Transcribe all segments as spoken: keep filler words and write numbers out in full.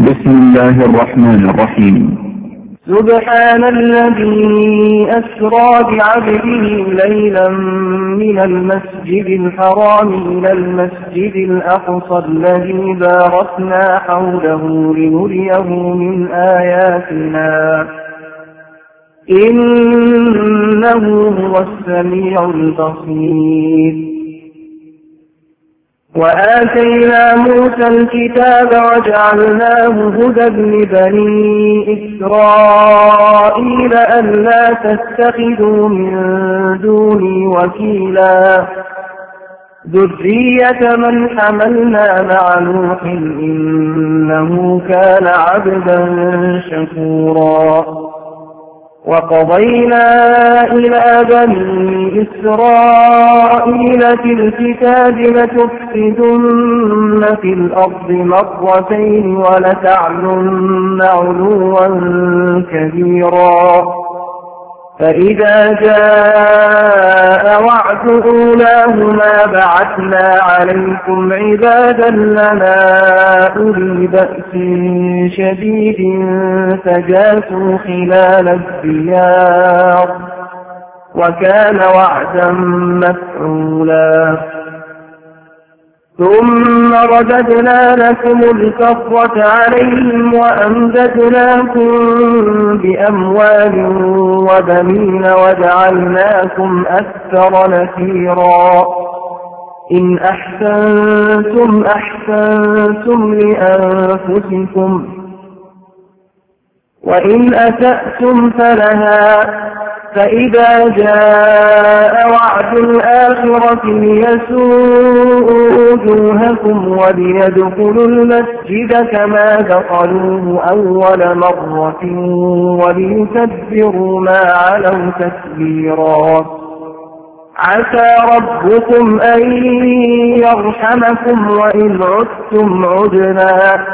بسم الله الرحمن الرحيم. سبحان الذي أسرى بعبده ليلا من المسجد الحرام إلى المسجد الأقصى الذي باركنا حوله لنريه من آياتنا إنه هو السميع البصير. وآتينا موسى الكتاب وجعلناه هدى لبني إسرائيل ألا تتخذوا من دوني وكيلا ذرية من حملنا مع نوح إنه كان عبدا شكورا. وقضينا إلى بني إسرائيل في الكتاب لتفسدن في الأرض مرتين ولتعلن علوا كبيرا. فإذا جاء وعد أولاهما بعثنا عليكم عبادا لنا أولي بأس شديد فجاسوا خلال الديار وكان وعدا مفعولا. ثم رددنا لكم الكرة عليهم وأمددناكم بأموال وبنين وجعلناكم أكثر نفيرا. إن أحسنتم أحسنتم لأنفسكم وإن أسأتم فلها. فإذا جاء وعد الآخرة ليسوءوا وجوهكم وليدخلوا المسجد كما دخلوه أول مرة وليتبروا ما علوا تكبيرا. عسى ربكم أن يرحمكم وإن عدتم عدنا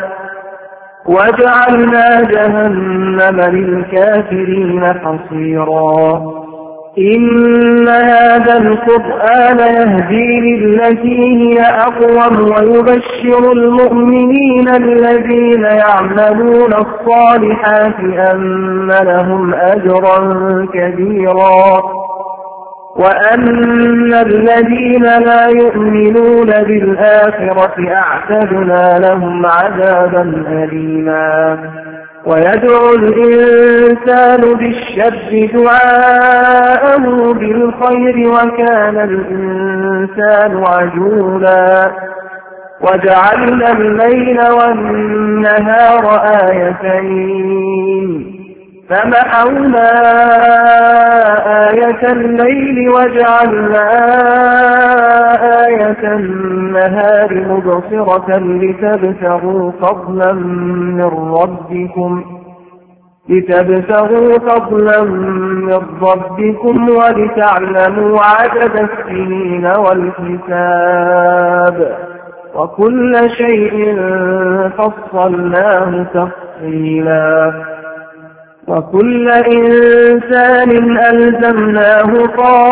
وجعلنا جهنم للكافرين حصيرا. إن هذا القرآن يهدي للتي هي أقوم ويبشر المؤمنين الذين يعملون الصالحات أن لهم أجرا كبيرا وأن الذين لا يؤمنون بالآخرة أعتدنا لهم عذابا أليما. ويدعو الإنسان بالشر دعاءه بالخير وكان الإنسان عجولا. وجعلنا الليل والنهار آيتين فمحونا آية الليل وجعلنا آية النهار مبصرة لتبتغوا فضلا من ربكم لتبتغوا فضلا من ربكم ولتعلموا عدد السنين والحساب وكل شيء فصلناه تفصيلا. وكل إنسان ألزمناه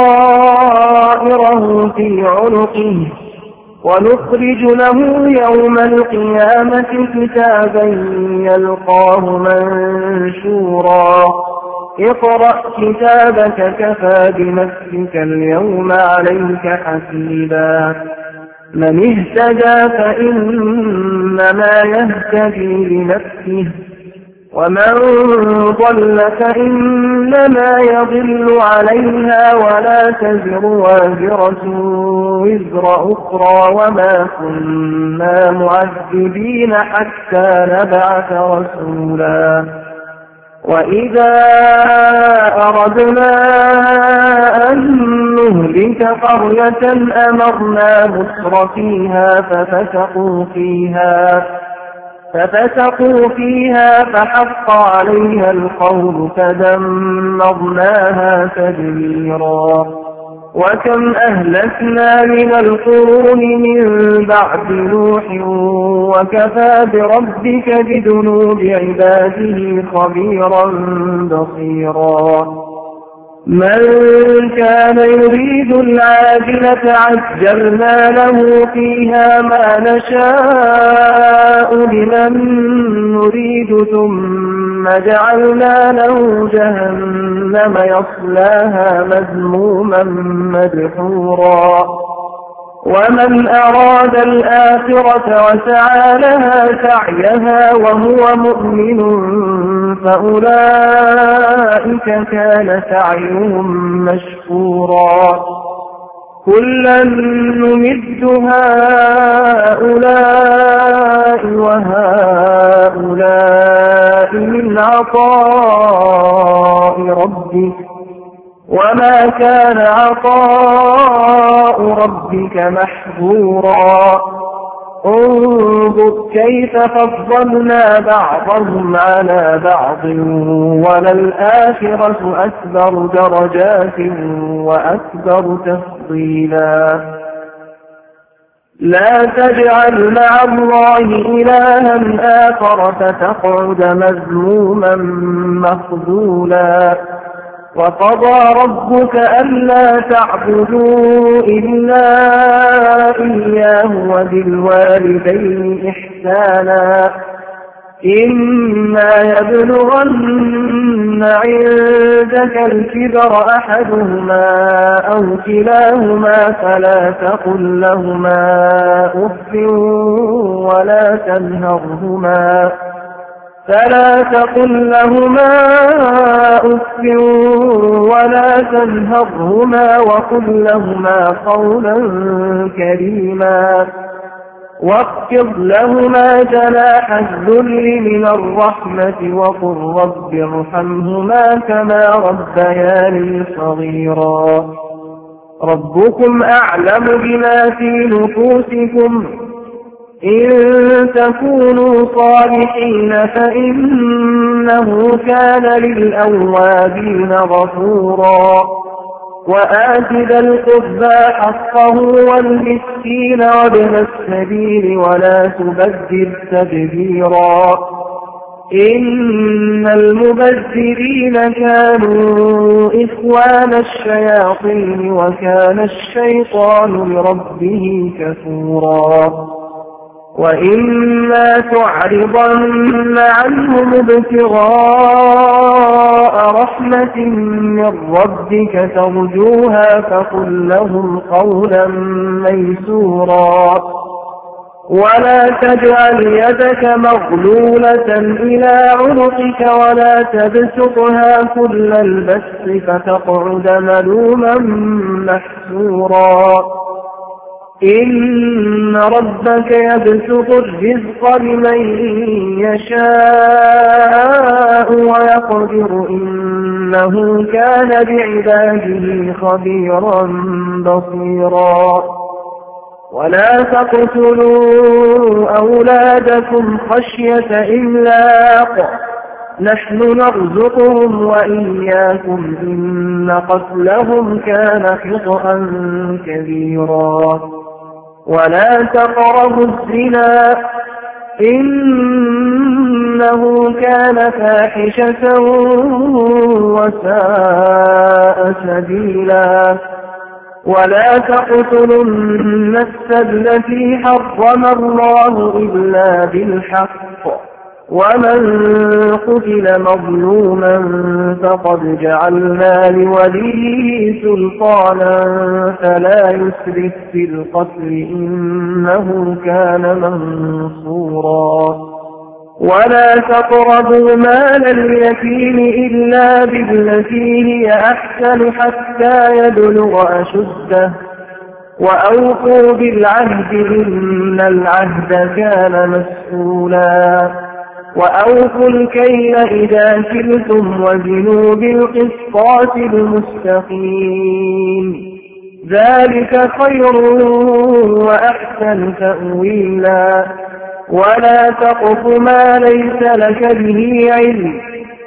طائره في عنقه ونخرج له يوم القيامة كتابا يلقاه منشورا. اقرأ كتابك كفى بنفسك اليوم عليك حسيبا. من اهتدى فإنما يهتدي لنفسه ومن ضل فإنما يضل عليها ولا تزر وازرة وزر أخرى وما كنا معذبين حتى نبعث رسولا. وإذا أردنا أن نهلك قرية أمرنا مترفيها ففسقوا فيها ففسقوا فيها فحق عليها القول فدمرناها تدميرا. وكم أهلكنا من القرون من بعد نوح وكفى بربك بذنوب عباده خبيرا بصيرا. من كان يريد العاجلة عجلنا له فيها ما نشاء لمن نريد ثم جعلنا له جهنم يصلاها مذموما مدحورا ومن أراد الآخرة وسعى لها سعيها وهو مؤمن فأولئك كان سعيهم مشكورا كلا نمد هؤلاء وهؤلاء من عطاء ربك وما كان عطاء ربك محظورا انظر كيف فضلنا بعضهم على بعض وللآخرة أكبر درجات وأكبر تفضيلا لا تجعل مع الله إلها آخر فتقعد مذموما مخذولا وقضى ربك ألا تعبدوا إلا إياه وبالوالدين إحسانا إما يبلغن عندك الكبر أحدهما أو كلاهما فلا تقل لهما أف ولا تنهرهما فلا تقل لهما أف ولا تنهرهما وقل لهما قولا كريما واخفض لهما جناح الذل من الرحمة وقل رب ارحمهما كما ربياني صغيرا ربكم أعلم بما في نفوسكم إن تكونوا صالحين فإنه كان للأوابين غفورا وآت ذا القربى حقه والمسكين وابن السبيل ولا تبذر تبذيرا إن المبذرين كانوا إخوان الشياطين وكان الشيطان لربه كفورا وإما تعرضن عنهم ابتغاء رحمة من ربك ترجوها فقل لهم قولا ميسورا ولا تجعل يدك مغلولة إلى عنقك ولا تبسطها كل البسط فتقعد ملوما محسورا إن ربك يبسط الرزق لمن يشاء ويقدر إنه كان بعباده خبيرا بصيرا ولا تقتلوا أولادكم خشية إملاق نحن نرزقهم وإياكم إن قتلهم كان خطأ كبيرا ولا تقربوا الزنا إنه كان فاحشة وساء سبيلا ولا تقتلوا النفس التي حرم الله إلا بالحق ومن قتل مظلوما فقد جعلنا لوليه سلطانا فلا يسرف في القتل إنه كان منصورا ولا تقربوا مال اليتيم إلا بالتي هي أحسن حتى يبلغ أشده وأوفوا بالعهد إن العهد كان مسؤولا وأوفوا الكيل إذا كلتم وزنوا بالقسطاس المستقيم ذلك خير وأحسن تأويلا ولا تقف ما ليس لك به علم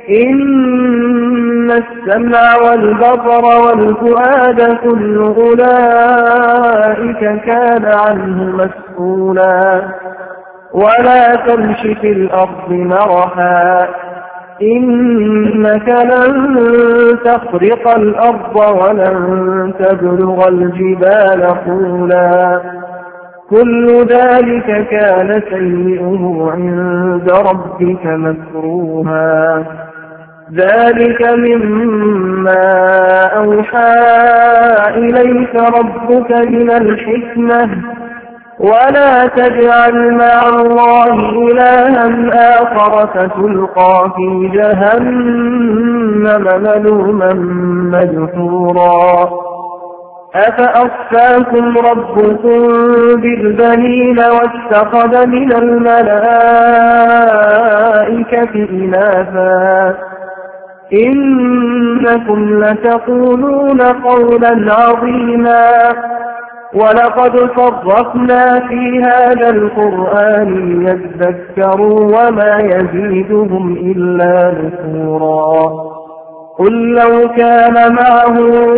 إن السمع والبصر والفؤاد كل أولئك كان عنه مسؤولا ولا تمش في الأرض مرحا إنك لن تخرق الأرض ولن تبلغ الجبال طولا كل ذلك كان سيئه عند ربك مكروها ذلك مما أوحى إليك ربك من الحكمة ولا تجعل مع الله إلها آخر فتلقى في جهنم ملوما مدحورا أفأصفاكم ربكم بالبنين واتخذ من الملائكة إناثا إنكم لتقولون قولا عظيما ولقد صرفنا في هذا القرآن ليذكروا وما يزيدهم إلا نفورا قل لو كان معه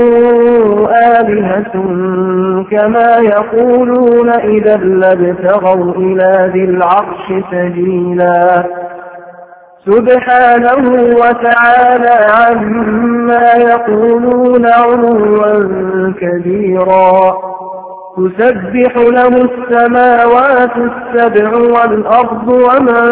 آلهة كما يقولون إذا لابتغوا إلى ذي العرش سبيلا سبحانه وتعالى عما يقولون علوا كبيرا تسبح له السماوات السبع والأرض ومن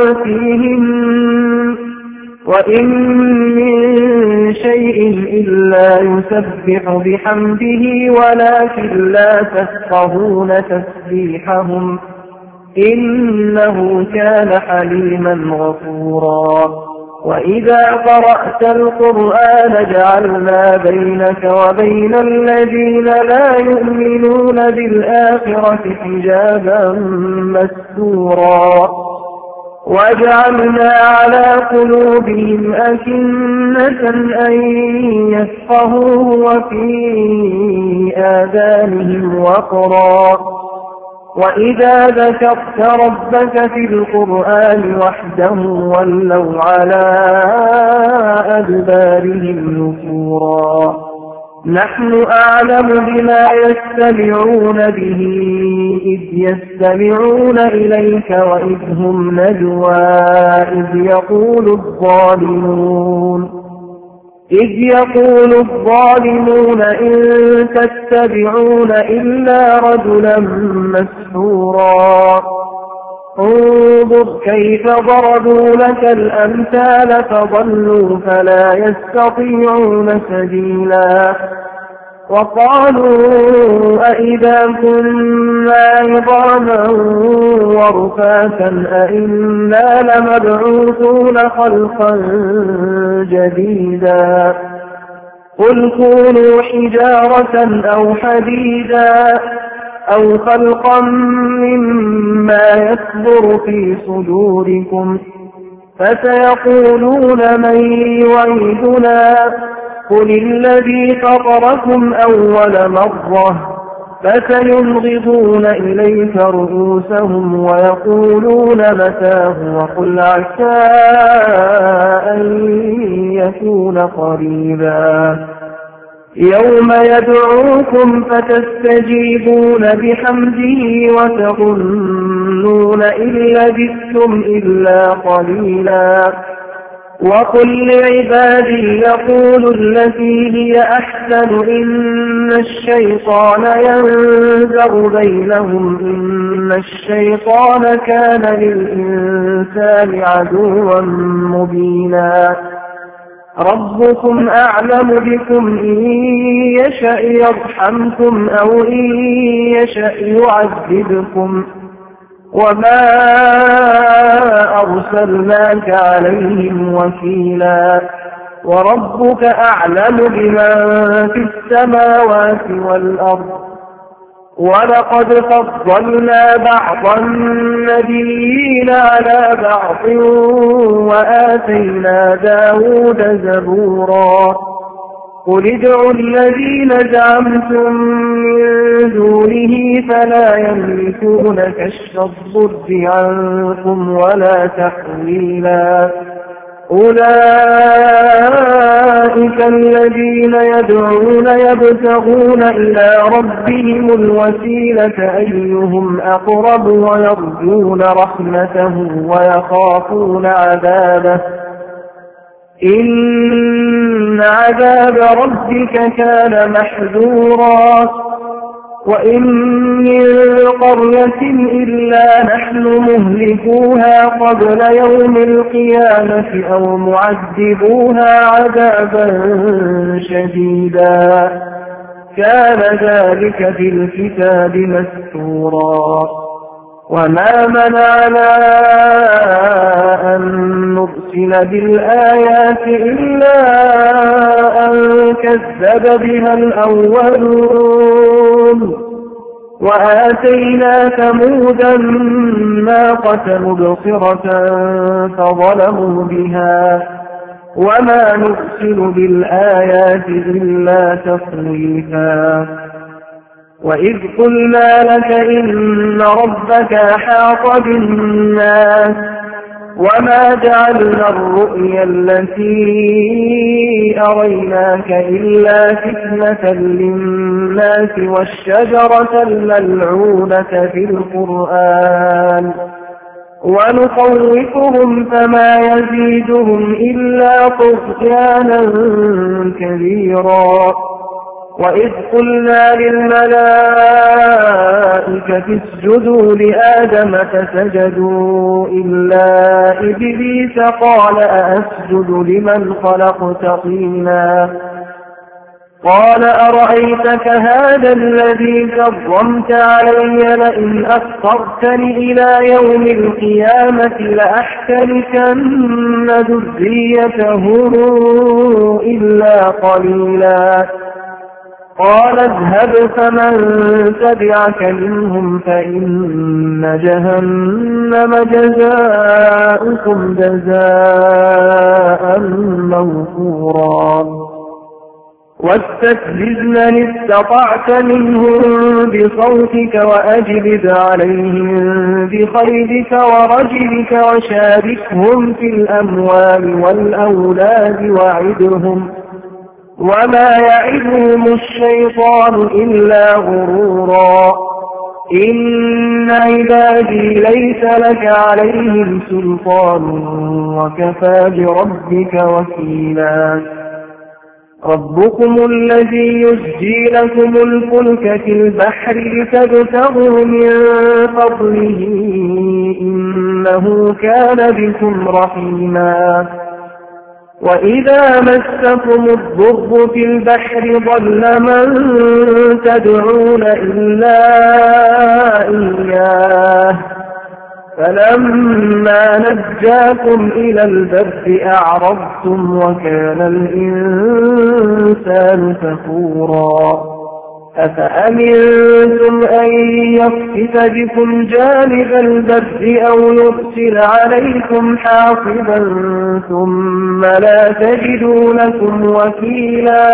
فيهن وإن من شيء إلا يسبح بحمده ولكن لا تفقهون تسبيحهم إنه كان حليما غفورا وإذا قرأت القرآن جعلنا بينك وبين الذين لا يؤمنون بالآخرة حجابا مستورا وجعلنا على قلوبهم أكنة أن يفقهوه وفي آذانهم وقرا وإذا ذكرت ربك في القرآن وحده ولوا على أدبارهم نفورا نحن أعلم بما يستمعون به إذ يستمعون إليك وإذ هم نجوى إذ يقول الظالمون إذ يقول الظالمون إن تتبعون إلا رجلا مسحورا انظر كيف ضربوا لك الأمثال فضلوا فلا يستطيعون سبيلا وقالوا أئذا كنا عظاما ورفاتا أئنا لمبعوثون خلقا جديدا قل كونوا حجارة أو حديدا أو خلقا مما يكبر في صدوركم فسيقولون من يعيدنا قل الذي فطركم أول مرة فسينغضون إليك رؤوسهم ويقولون متاه وقل عسى أن يكون قريبا يوم يدعوكم فتستجيبون بحمده وتظنون إن لبثتم إلا قليلا وقل لعبادي يقولوا التي هي أحسن إن الشيطان ينزغ بينهم إن الشيطان كان للإنسان عدوا مبينا ربكم أعلم بكم إن يشأ يرحمكم أو إن يشأ يعذبكم وما أرسلناك عليهم وكيلا وربك أعلم بمن في السماوات والأرض ولقد فضلنا بعض النبيين على بعض وآتينا داود زبورا قل ادعوا الذين زعمتم من دونه فلا يملكون كشف الضر عنكم ولا تحويلا أولئك الذين يدعون يبتغون إلى ربهم الوسيلة أيهم أقرب ويرجون رحمته ويخافون عذابه إن عذاب ربك كان محذورا وإن من قرية إلا نحن مهلكوها قبل يوم القيامة أو معذبوها عذابا شديدا كان ذلك في الكتاب مسطورا وما منعنا أن نرسل بالآيات إلا أن كذب بها الأولون وآتينا ثمود الناقة مبصرة فظلموا بها وما نرسل بالآيات إلا تخويفا وإذ قلنا لك إن ربك أحاط بالناس وما جعلنا الرؤيا التي أريناك إلا فتنة للناس والشجرة الملعونة في القرآن ونخوفهم فما يزيدهم إلا طغيانا كبيرا وإذ قلنا للملائكة اسجدوا لآدم فسجدوا إلا إبليس قال أأسجد لمن خلقت طينا قال أرأيتك هذا الذي كرمت علي لئن أخرتني إلى يوم القيامة لأحتركن ذريته إلا قليلا قال اذهب فمن تبعك منهم فإن جهنم جزاؤكم جزاء موفورا واستفزز من استطعت منهم بصوتك وأجلب عليهم بخيلك ورجلك وشاركهم في الأموال والأولاد وعدهم وما يعدهم الشيطان إلا غرورا إن عبادي ليس لك عليهم سلطان وكفى بربك وكيلا ربكم الذي يسجي لكم الفلك في البحر لتبتغوا من فضله إنه كان بكم رحيما وإذا مسكم الضر في البحر ضل من تدعون إلا إياه فلما نجاكم إلى البر أعرضتم وكان الإنسان كفورا أفأمنتم أن يخسف بكم جانب البر أو يرسل عليكم حاصبا ثم لا تجدوا لكم وكيلا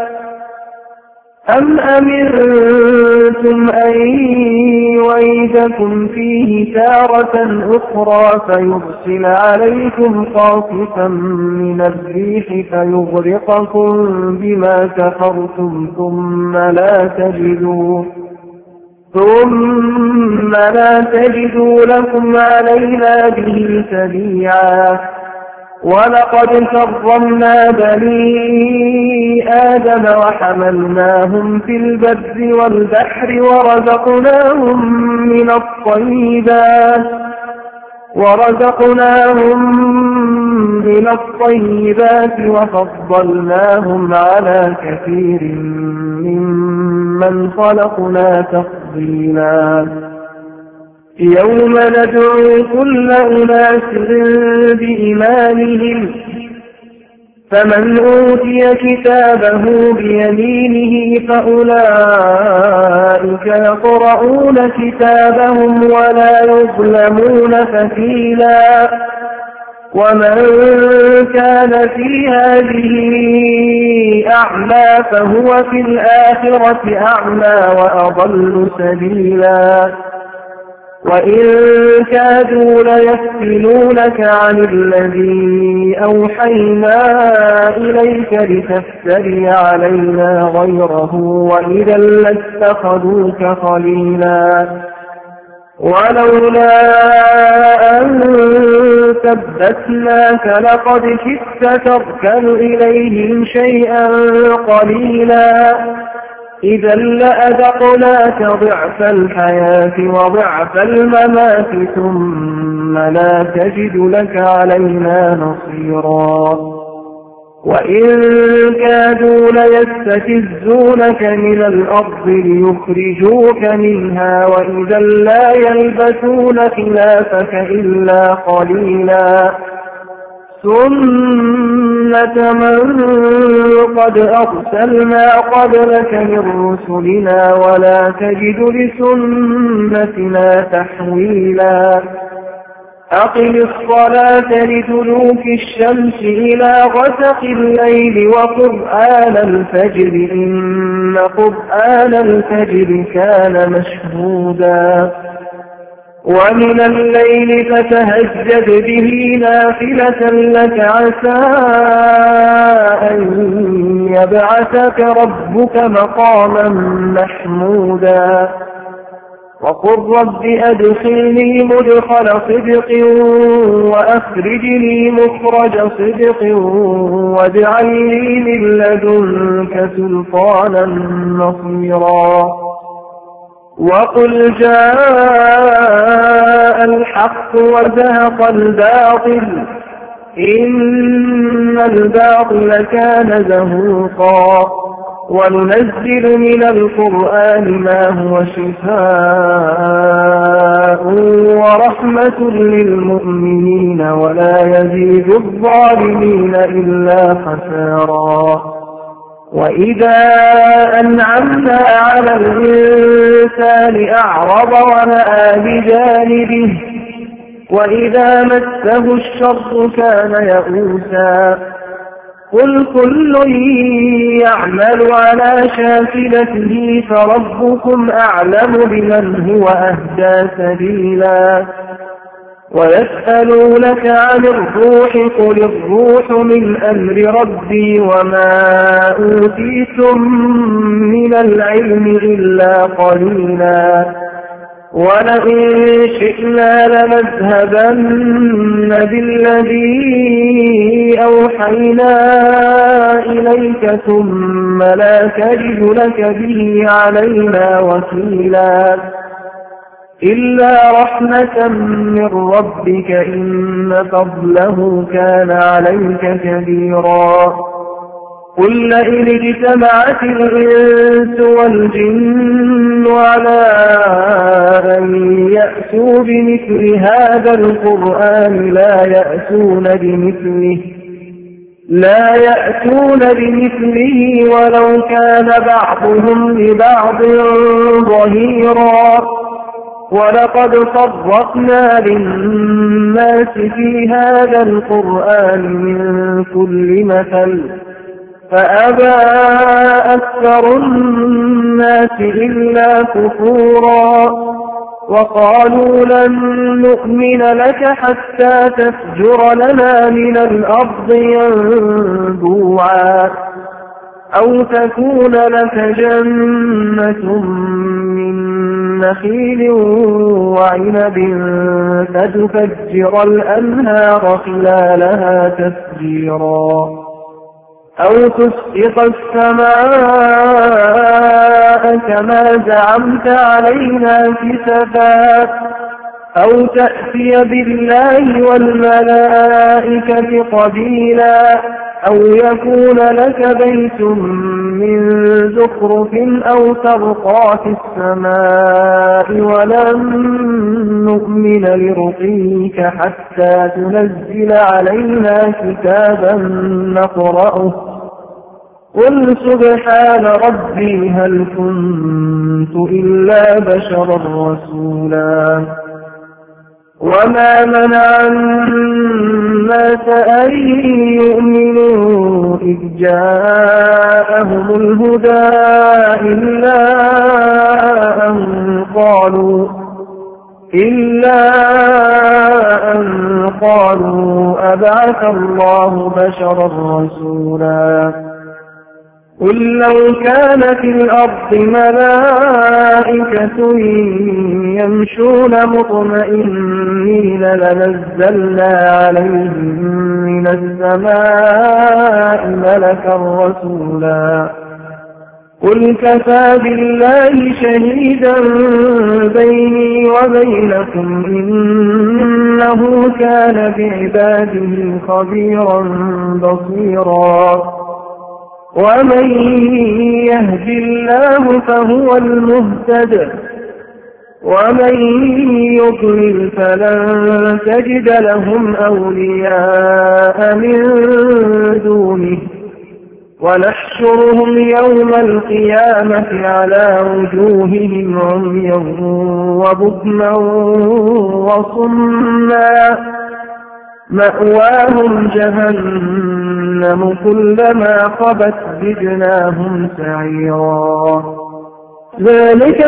أم أمنتم أن يعيدكم فيه تارة أخرى فيرسل عليكم قاصفا من الريح فيغرقكم بما كفرتم ثم لا تجدوا ثم لا تجدوا لكم علينا به تبيعا ولقد كرمنا بني آدم وحملناهم في البر والبحر ورزقناهم من الطيبات ورزقناهم من الطيبات وفضلناهم على كثير ممن خلقنا تفضيلا يوم ندعو كل أناس بإيمانهم فمن أوتي كتابه بيمينه فأولئك يقرؤون كتابهم ولا يظلمون فتيلا ومن كان في هذه أعمى فهو في الآخرة أعمى وأضل سبيلا وإن كادوا ليفتنونك عن الذي أوحينا إليك لتفتري علينا غيره وإذا لاتخذوك خليلا ولولا أن ثبتناك لقد كدت تركن إليهم شيئا قليلا إذا لأذقناك ضعف الحياة وضعف الممات ثم لا تجد لك علينا نصيرا وإن كادوا ليستفزونك من الأرض ليخرجوك منها وإذا لا يلبثون خلافك إلا قليلا سنة من قد أرسلنا قبلك من رسلنا ولا تجد لسنتنا تحويلا أقم الصلاة لدلوك الشمس إلى غسق الليل وقرآن الفجر إن قرآن الفجر كان مشهودا ومن الليل فتهجد به نافلة لك عسى أن يبعثك ربك مقاما محمودا وقل رب أدخلني مدخل صدق وأخرجني مخرج صدق واجعل لي من لدنك سلطانا نصيرا وقل جاء الحق وزهق الباطل إن الباطل كان زهوقا وننزل من القرآن ما هو شفاء ورحمة للمؤمنين ولا يزيد الظالمين إلا خسارا وإذا أنعمنا على الإنسان أعرض ونأى بجانبه وإذا مسه الشر كان يئوسا قل كل يعمل على شاكلته فربكم أعلم بمن هو أهدى سبيلا ويسألونك عن الروح قل الروح من أمر ربي وما أوتيتم من العلم إلا قليلا ولئن شئنا لنذهبن بالذي أوحينا إليك ثم لا تجد لك به علينا وكيلا إلا رحمة من ربك إن فضله كان عليك كبيرا قل لئن اجتمعت الإنس والجن على أن يأتوا بمثل هذا القرآن لا يأتون بمثله لا يأتون بمثله ولو كان بعضهم لبعض ظهيرا ولقد صرفنا للناس في هذا القرآن من كل مثل فأبى أكثر الناس إلا كفورا وقالوا لن نؤمن لك حتى تفجر لنا من الأرض ينبوعا أو تكون لك جنة من نخيل وعنب فتفجر الأنهار خلالها تفجيرا أو تسقط السماء كما زعمت علينا كسفا أو تأتي بالله والملائكة قبيلا أو يكون لك بيت من زخرف أو ترقى في السماء ولن نؤمن لرقيك حتى تنزل علينا كتابا نقرأه قل سبحان ربي هل كنت إلا بشرا رسولا وما منع الناس أن يؤمنوا إذ جاءهم الهدى إلا أن قالوا إلا أن قالوا أبعث الله بشرا رسولا قل لو كان في الأرض ملائكة يمشون مطمئنين لنزلنا عليهم من السماء ملكا رسولا قل كفى بالله شهيدا بيني وبينكم إنه كان بعباده خبيرا بصيرا ومن يهد الله فهو المهتد ومن يضلل فلن تجد لهم أولياء من دونه ونحشرهم يوم القيامة على وجوههم عميا وبكما وصما مأواهم جهنم كلما خبت زدناهم سعيرا ذلك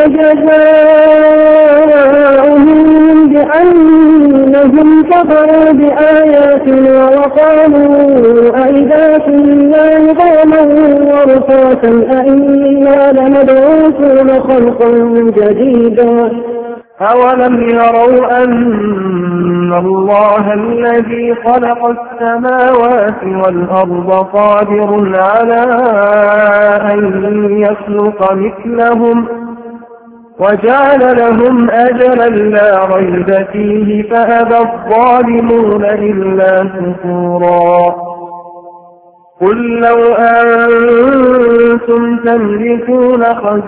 جزاؤهم بأنهم كفروا بآياتنا وقالوا أئذا كنا عظاما ورفاتا أئنا لمبعوثون خلقا جديدا أولم يروا أن الله الذي خلق السماوات والأرض قادر على أن يخلق مثلهم وجعل لهم أجلا لا ريب فيه فأبى الظالمون إلا كفورا قل لو أنتم تملكون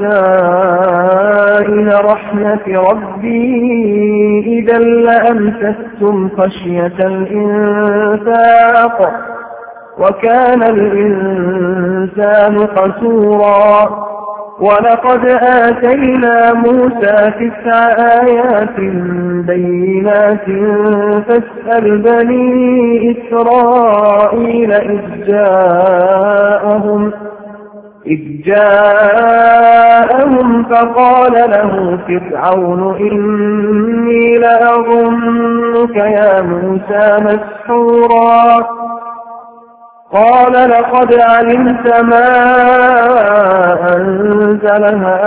خزائن رحمة ربي إذا لأمسكتم خشية الإنفاق وكان الإنسان قسورا ولقد آتينا موسى تسع آيات بينات فاسأل بني إسرائيل إذ جاءهم إذ جاءهم فقال له فرعون إني لأظنك يا موسى مسحورا قال لقد علمت ما أنزل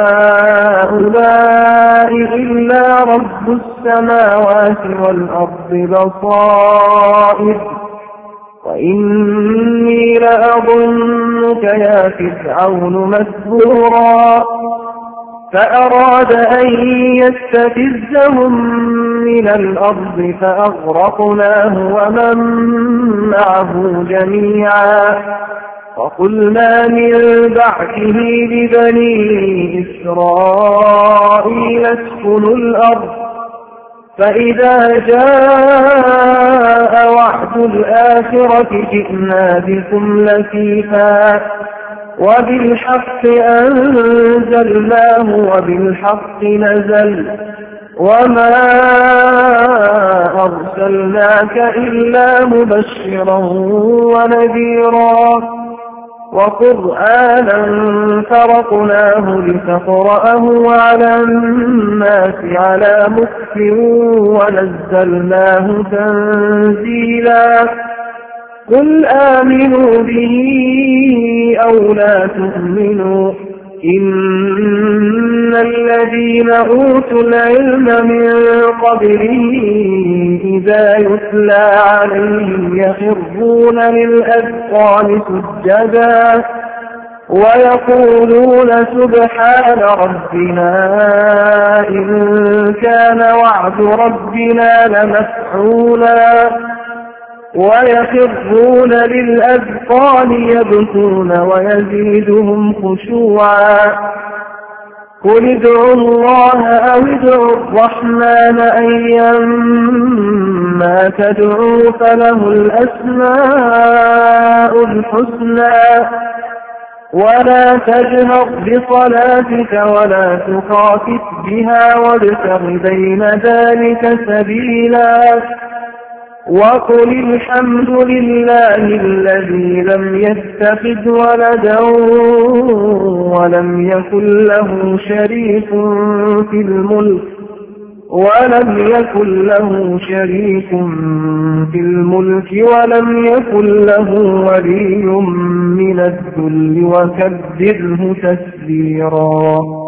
هؤلاء إلا رب السماوات والأرض بصائر وإني لأظنك يا فرعون مسحورا فأراد أن يستفزهم من الأرض فأغرقناه ومن معه جميعا وقلنا من بعده لبني إسرائيل اسكنوا الأرض فإذا جاء وعد الآخرة جئنا بكم لفيفا وبالحق أنزلناه وبالحق نزل وما أرسلناك إلا مبشرا ونذيرا وقرآنا فرقناه لتقرأه على الناس على مكث ونزلناه تنزيلا قل آمنوا به أو لا تؤمنوا إن الذين أوتوا العلم من قبله إذا يتلى عليهم يخرون للأذقان سجدا ويقولون سبحان ربنا إن كان وعد ربنا لمفعولا ويخرون للأذقان يبكون ويزيدهم خشوعا قل ادعوا الله أو ادعوا الرحمن أيما تدعوا فله الأسماء الحسنى ولا تجهر بصلاتك ولا تخافت بها وابتغ بين ذلك سبيلا وقل الحمد لله الذي لم يتخذ ولدا ولم يكن له شريك في الملك ولم يكن له شريك في الملك ولم يكن له ولي من الذل وكبره تكبيرا.